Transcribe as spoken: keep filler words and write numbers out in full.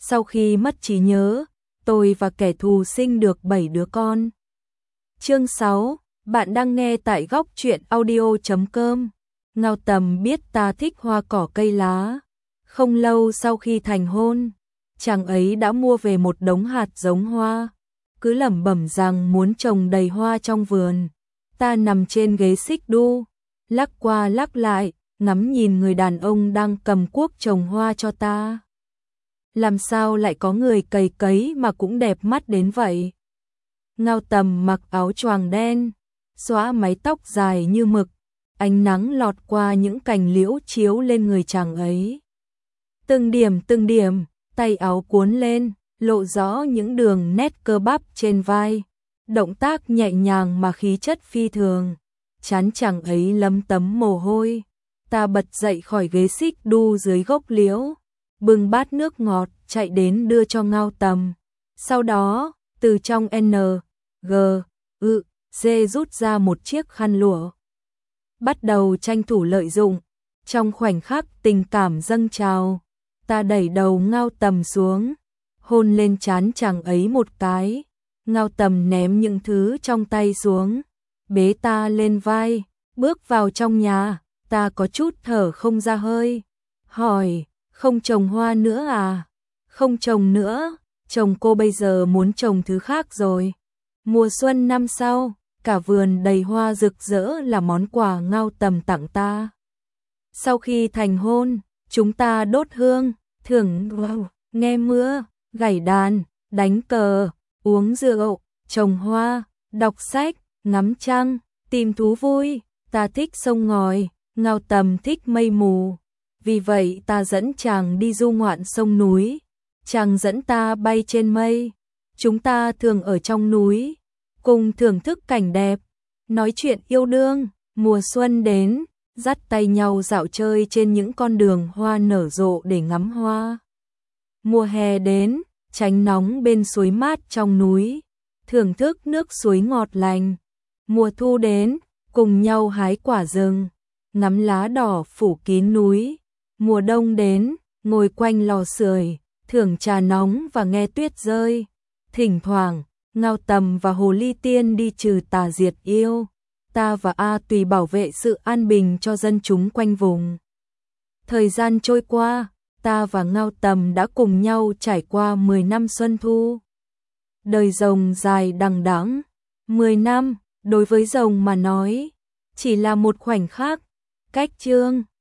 Sau khi mất trí nhớ, tôi và kẻ thù sinh được bảy đứa con. Chương sáu, bạn đang nghe tại góc truyện audio chấm com. Ngao Tầm biết ta thích hoa cỏ cây lá. Không lâu sau khi thành hôn, chàng ấy đã mua về một đống hạt giống hoa, cứ lẩm bẩm rằng muốn trồng đầy hoa trong vườn. Ta nằm trên ghế xích đu, lắc qua lắc lại, ngắm nhìn người đàn ông đang cầm cuốc trồng hoa cho ta. Làm sao lại có người cày cấy mà cũng đẹp mắt đến vậy? Ngao Tầm mặc áo choàng đen, xõa mái tóc dài như mực, ánh nắng lọt qua những cành liễu chiếu lên người chàng ấy. Từng điểm từng điểm, tay áo cuốn lên, lộ rõ những đường nét cơ bắp trên vai, động tác nhẹ nhàng mà khí chất phi thường. Trán chàng ấy lấm tấm mồ hôi. Ta bật dậy khỏi ghế xích đu dưới gốc liễu, bưng bát nước ngọt chạy đến đưa cho Ngao Tầm. Sau đó, từ trong N, G, ư, D rút ra một chiếc khăn lụa. Bắt đầu tranh thủ lợi dụng. Trong khoảnh khắc tình cảm dâng trào, ta đẩy đầu Ngao Tầm xuống, hôn lên trán chàng ấy một cái. Ngao Tầm ném những thứ trong tay xuống, bế ta lên vai, bước vào trong nhà. Ta có chút thở không ra hơi, hỏi, không trồng hoa nữa à? Không trồng nữa, chồng cô bây giờ muốn trồng thứ khác rồi. Mùa xuân năm sau, cả vườn đầy hoa rực rỡ là món quà Ngao Tầm tặng ta. Sau khi thành hôn, chúng ta đốt hương, thưởng wow, nghe mưa, gảy đàn, đánh cờ, uống rượu, trồng hoa, đọc sách, ngắm trăng, tìm thú vui. Ta thích sông ngòi, Ngao Tầm thích mây mù. Vì vậy ta dẫn chàng đi du ngoạn sông núi, chàng dẫn ta bay trên mây. Chúng ta thường ở trong núi, cùng thưởng thức cảnh đẹp, nói chuyện yêu đương. Mùa xuân đến, dắt tay nhau dạo chơi trên những con đường hoa nở rộ để ngắm hoa. Mùa hè đến, tránh nóng bên suối mát trong núi, thưởng thức nước suối ngọt lành. Mùa thu đến, cùng nhau hái quả rừng, ngắm lá đỏ phủ kín núi. Mùa đông đến, ngồi quanh lò sưởi, thưởng trà nóng và nghe tuyết rơi. Thỉnh thoảng, Ngao Tầm và Hồ Ly Tiên đi trừ tà diệt yêu. Ta và A Tùy bảo vệ sự an bình cho dân chúng quanh vùng. Thời gian trôi qua, ta và Ngao Tầm đã cùng nhau trải qua mười năm xuân thu. Đời rồng dài đằng đẵng, mười năm, đối với rồng mà nói, chỉ là một khoảnh khắc. Cách chương